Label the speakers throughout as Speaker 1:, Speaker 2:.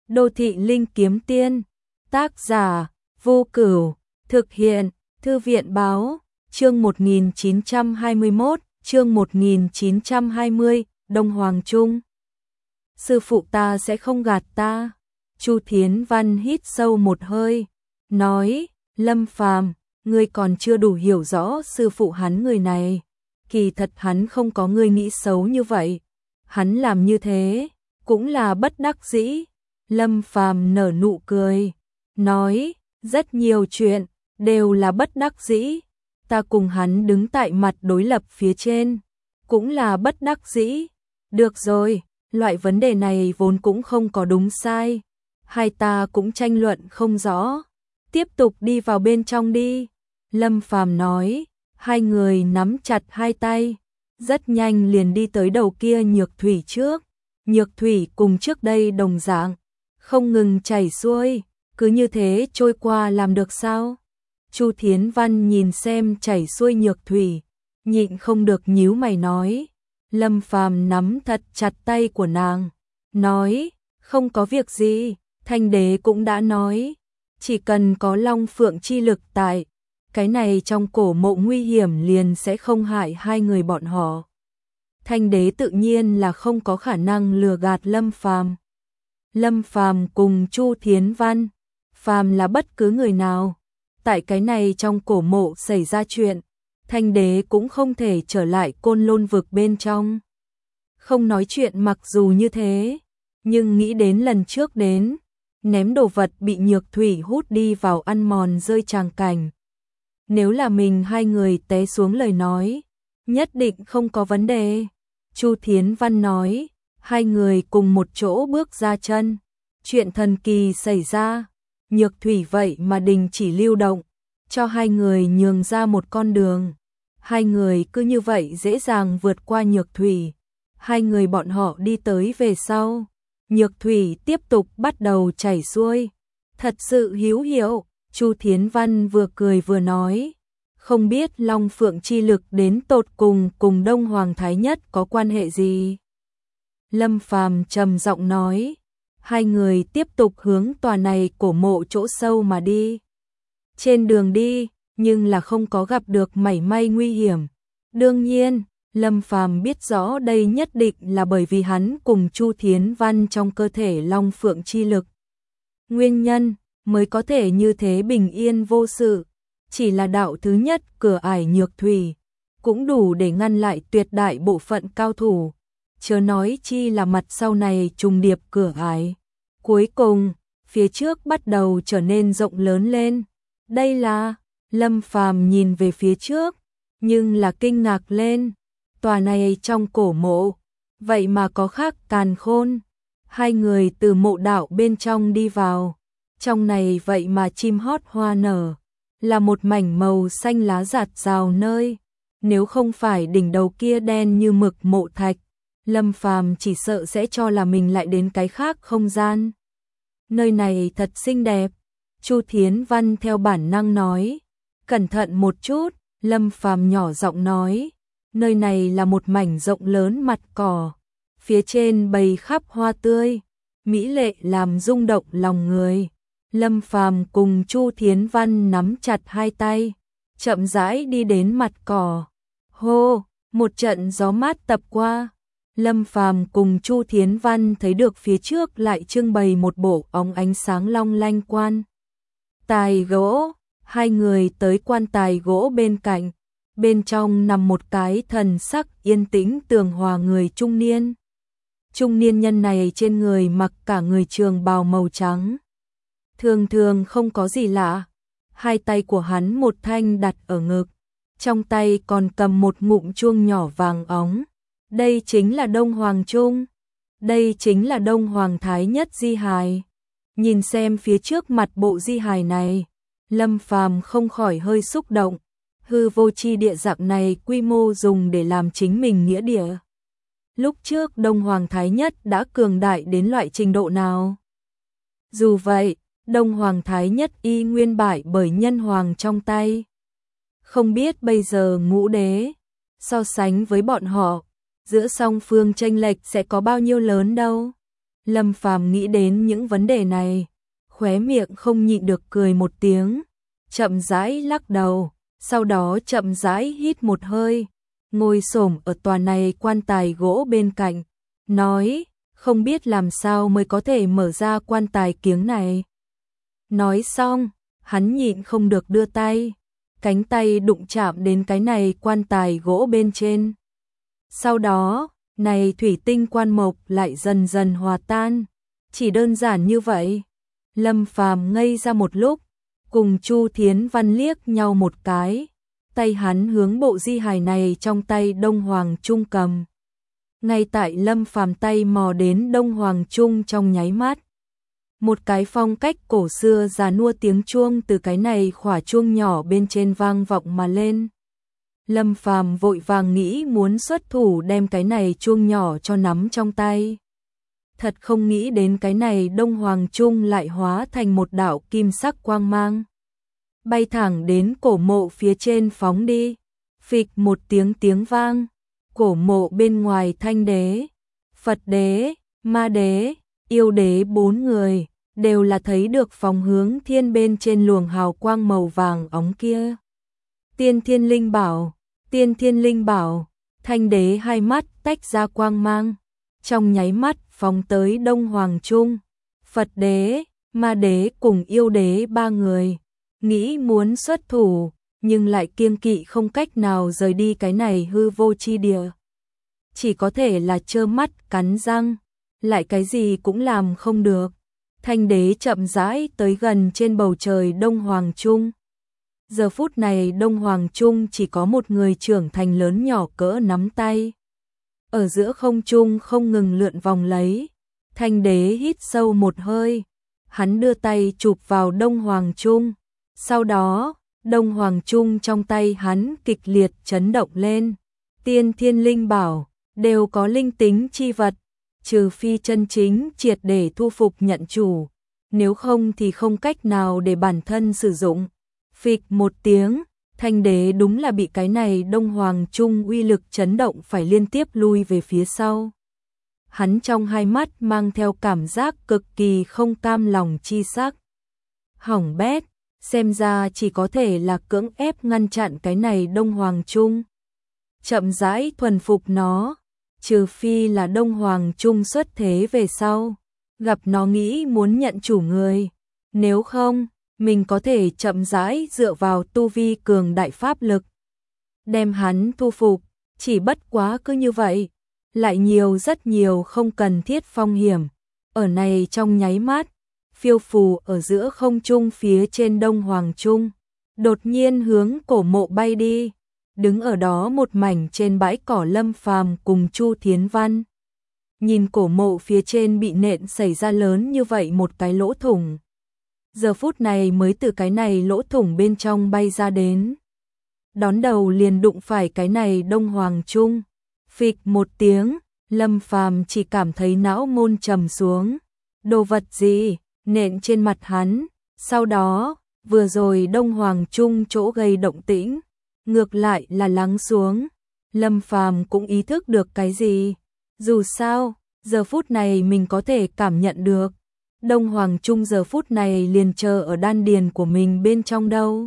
Speaker 1: Đô thị linh kiếm tiên, tác giả Vô Cửu, thực hiện Thư viện báo, chương 1921, chương 1920, Đông Hoàng Trung. Sư phụ ta sẽ không gạt ta. Chu Thiến Văn hít sâu một hơi, nói, Lâm Phàm, ngươi còn chưa đủ hiểu rõ sư phụ hắn người này. Kỳ thật hắn không có ngươi nghĩ xấu như vậy. Hắn làm như thế, cũng là bất đắc dĩ. Lâm Phàm nở nụ cười, nói, rất nhiều chuyện, đều là bất đắc dĩ. Ta cùng hắn đứng tại mặt đối lập phía trên, cũng là bất đắc dĩ. Được rồi, loại vấn đề này vốn cũng không có đúng sai. Hai ta cũng tranh luận không rõ. Tiếp tục đi vào bên trong đi. Lâm Phàm nói, hai người nắm chặt hai tay. Rất nhanh liền đi tới đầu kia nhược thủy trước. Nhược thủy cùng trước đây đồng dạng, không ngừng chảy xuôi, cứ như thế trôi qua làm được sao? Chu Thiến Văn nhìn xem chảy xuôi nhược thủy, nhịn không được nhíu mày nói. Lâm Phàm nắm thật chặt tay của nàng, nói, không có việc gì, Thanh Đế cũng đã nói, chỉ cần có Long Phượng chi lực tại, cái này trong cổ mộ nguy hiểm liền sẽ không hại hai người bọn họ. Thanh Đế tự nhiên là không có khả năng lừa gạt Lâm Phàm. Lâm Phàm cùng Chu Thiến Văn, phàm là bất cứ người nào, tại cái này trong cổ mộ xảy ra chuyện, Thanh Đế cũng không thể trở lại Côn Lôn vực bên trong. Không nói chuyện mặc dù như thế, nhưng nghĩ đến lần trước đến, ném đồ vật bị nhược thủy hút đi vào ăn mòn rơi tràng cảnh. Nếu là mình hai người té xuống lời nói, nhất định không có vấn đề. Chu Thiến Văn nói, hai người cùng một chỗ bước ra chân. Chuyện thần kỳ xảy ra, nhược thủy vậy mà đình chỉ lưu động, cho hai người nhường ra một con đường. Hai người cứ như vậy dễ dàng vượt qua nhược thủy. Hai người bọn họ đi tới về sau. Nhược thủy tiếp tục bắt đầu chảy xuôi. Thật sự hữu hiệu, Chu Thiến Văn vừa cười vừa nói. Không biết Long Phượng chi lực đến tột cùng Đông Hoàng Thái Nhất có quan hệ gì? Lâm Phàm trầm giọng nói. Hai người tiếp tục hướng tòa này cổ mộ chỗ sâu mà đi. Trên đường đi, nhưng là không có gặp được mảy may nguy hiểm. Đương nhiên, Lâm Phàm biết rõ đây nhất định là bởi vì hắn cùng Chu Thiến Văn trong cơ thể Long Phượng chi lực. Nguyên nhân mới có thể như thế bình yên vô sự. Chỉ là đạo thứ nhất cửa ải nhược thủy, cũng đủ để ngăn lại tuyệt đại bộ phận cao thủ. Chớ nói chi là mặt sau này trùng điệp cửa ải. Cuối cùng, phía trước bắt đầu trở nên rộng lớn lên. Đây là, Lâm Phàm nhìn về phía trước, nhưng là kinh ngạc lên. Tòa này trong cổ mộ, vậy mà có khác càn khôn. Hai người từ mộ đạo bên trong đi vào. Trong này vậy mà chim hót hoa nở, là một mảnh màu xanh lá rạt rào nơi. Nếu không phải đỉnh đầu kia đen như mực mộ thạch, Lâm Phàm chỉ sợ sẽ cho là mình lại đến cái khác không gian. Nơi này thật xinh đẹp, Chu Thiến Văn theo bản năng nói. Cẩn thận một chút, Lâm Phàm nhỏ giọng nói. Nơi này là một mảnh rộng lớn mặt cỏ, phía trên bày khắp hoa tươi, mỹ lệ làm rung động lòng người. Lâm Phàm cùng Chu Thiến Văn nắm chặt hai tay, chậm rãi đi đến mặt cỏ. Hô, một trận gió mát tập qua. Lâm Phàm cùng Chu Thiến Văn thấy được phía trước lại trưng bày một bộ óng ánh sáng long lanh quan tài gỗ. Hai người tới quan tài gỗ bên cạnh, bên trong nằm một cái thần sắc yên tĩnh tường hòa người trung niên. Trung niên nhân này trên người mặc cả người trường bào màu trắng. Thường thường không có gì lạ. Hai tay của hắn một thanh đặt ở ngực, trong tay còn cầm một ngụm chuông nhỏ vàng óng. Đây chính là Đông Hoàng Trung. Đây chính là Đông Hoàng Thái Nhất di hài. Nhìn xem phía trước mặt bộ di hài này, Lâm Phàm không khỏi hơi xúc động. Hư vô chi địa dạng này quy mô dùng để làm chính mình nghĩa địa. Lúc trước Đông Hoàng Thái Nhất đã cường đại đến loại trình độ nào? Dù vậy, Đông Hoàng Thái Nhất y nguyên bại bởi nhân hoàng trong tay. Không biết bây giờ Ngũ Đế, so sánh với bọn họ, giữa song phương chênh lệch sẽ có bao nhiêu lớn đâu. Lâm Phàm nghĩ đến những vấn đề này, khóe miệng không nhịn được cười một tiếng, chậm rãi lắc đầu, sau đó chậm rãi hít một hơi, ngồi xổm ở tòa này quan tài gỗ bên cạnh, nói, không biết làm sao mới có thể mở ra quan tài kiếng này. Nói xong, hắn nhịn không được đưa tay, cánh tay đụng chạm đến cái này quan tài gỗ bên trên. Sau đó, này thủy tinh quan mộc lại dần dần hòa tan, chỉ đơn giản như vậy. Lâm Phàm ngây ra một lúc, cùng Chu Thiến Văn liếc nhau một cái, tay hắn hướng bộ di hài này trong tay Đông Hoàng Trung cầm. Ngay tại Lâm Phàm tay mò đến Đông Hoàng Trung trong nháy mắt, một cái phong cách cổ xưa già nua tiếng chuông từ cái này khỏa chuông nhỏ bên trên vang vọng mà lên. Lâm Phàm vội vàng nghĩ muốn xuất thủ đem cái này chuông nhỏ cho nắm trong tay. Thật không nghĩ đến cái này Đông Hoàng Trung lại hóa thành một đạo kim sắc quang mang, bay thẳng đến cổ mộ phía trên phóng đi. Phịch một tiếng vang, cổ mộ bên ngoài Thanh đế, Phật đế, Ma đế, Yêu đế 4 người đều là thấy được phóng hướng thiên bên trên luồng hào quang màu vàng óng kia. Tiên Thiên Linh Bảo, Tiên Thiên Linh Bảo. Thanh đế hai mắt tách ra quang mang, trong nháy mắt phóng tới Đông Hoàng Trung. Phật đế, Ma đế cùng Yêu đế 3 người nghĩ muốn xuất thủ, nhưng lại kiêng kỵ không cách nào rời đi cái này hư vô chi địa, chỉ có thể là trơ mắt cắn răng, lại cái gì cũng làm không được. Thanh đế chậm rãi tới gần trên bầu trời Đông Hoàng Trung. Giờ phút này Đông Hoàng Trung chỉ có một người trưởng thành lớn nhỏ cỡ nắm tay, ở giữa không trung không ngừng lượn vòng lấy. Thanh đế hít sâu một hơi, hắn đưa tay chụp vào Đông Hoàng Trung, sau đó Đông Hoàng Trung trong tay hắn kịch liệt chấn động lên. Tiên Thiên Linh Bảo đều có linh tính chi vật, trừ phi chân chính triệt để thu phục nhận chủ, nếu không thì không cách nào để bản thân sử dụng. Phịch một tiếng, Thanh đế đúng là bị cái này Đông Hoàng Trung uy lực chấn động phải liên tiếp lui về phía sau. Hắn trong hai mắt mang theo cảm giác cực kỳ không cam lòng chi sắc. Hỏng bét, xem ra chỉ có thể là cưỡng ép ngăn chặn cái này Đông Hoàng Trung, chậm rãi thuần phục nó, trừ phi là Đông Hoàng Trung xuất thế về sau, gặp nó nghĩ muốn nhận chủ người, nếu không, mình có thể chậm rãi dựa vào tu vi cường đại pháp lực đem hắn thu phục, chỉ bất quá cứ như vậy, lại nhiều rất nhiều không cần thiết phong hiểm. Ở này trong nháy mắt, phiêu phù ở giữa không trung phía trên Đông Hoàng Trung, đột nhiên hướng cổ mộ bay đi. Đứng ở đó một mảnh trên bãi cỏ Lâm Phàm cùng Chu Thiến Văn, nhìn cổ mộ phía trên bị nện xảy ra lớn như vậy một cái lỗ thủng, giờ phút này mới từ cái này lỗ thủng bên trong bay ra đến, đón đầu liền đụng phải cái này Đông Hoàng Trung. Phịch một tiếng, Lâm Phàm chỉ cảm thấy não môn trầm xuống, đồ vật gì nện trên mặt hắn. Sau đó, vừa rồi Đông Hoàng Trung chỗ gây động tĩnh, ngược lại là lắng xuống. Lâm Phàm cũng ý thức được cái gì, dù sao, giờ phút này mình có thể cảm nhận được, Đông Hoàng Trung giờ phút này liền chờ ở đan điền của mình bên trong đâu.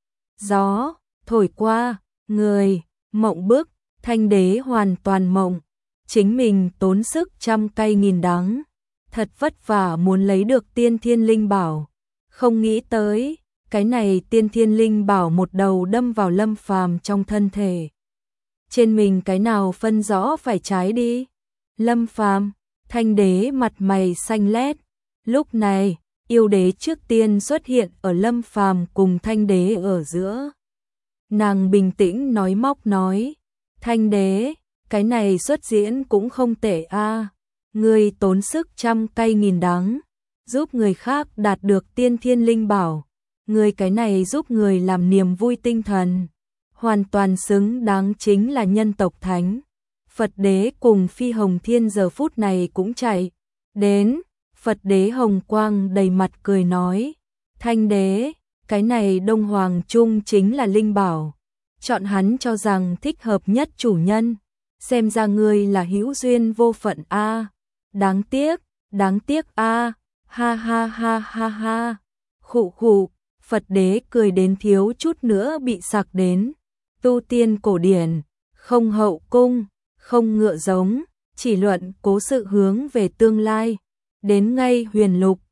Speaker 1: Gió thổi qua, người mộng bức, Thanh đế hoàn toàn mộng, chính mình tốn sức trăm cây nghìn đắng, thật vất vả muốn lấy được Tiên Thiên Linh Bảo, không nghĩ tới, cái này Tiên Thiên Linh Bảo một đầu đâm vào Lâm Phàm trong thân thể. Trên mình cái nào phân rõ phải trái đi. Lâm Phàm, Thanh đế mặt mày xanh lét. Lúc này, Yêu đế trước tiên xuất hiện ở Lâm Phàm cùng Thanh đế ở giữa. Nàng bình tĩnh nói móc nói, Thanh đế, cái này xuất diễn cũng không tệ a, ngươi tốn sức trăm cây nghìn đắng, giúp người khác đạt được Tiên Thiên Linh Bảo, ngươi cái này giúp người làm niềm vui tinh thần, hoàn toàn xứng đáng chính là nhân tộc thánh. Phật đế cùng Phi Hồng Thiên giờ phút này cũng chạy đến, Phật đế hồng quang đầy mặt cười nói, Thanh đế, cái này Đông Hoàng Trung chính là linh bảo, chọn hắn cho rằng thích hợp nhất chủ nhân, xem ra ngươi là hữu duyên vô phận a. Đáng tiếc, đáng tiếc a, ha ha ha ha ha. Khụ khụ, Phật đế cười đến thiếu chút nữa bị sặc đến. Tu tiên cổ điển, không hậu cung, không ngựa giống, chỉ luận cố sự hướng về tương lai. Đến ngay huyền lục,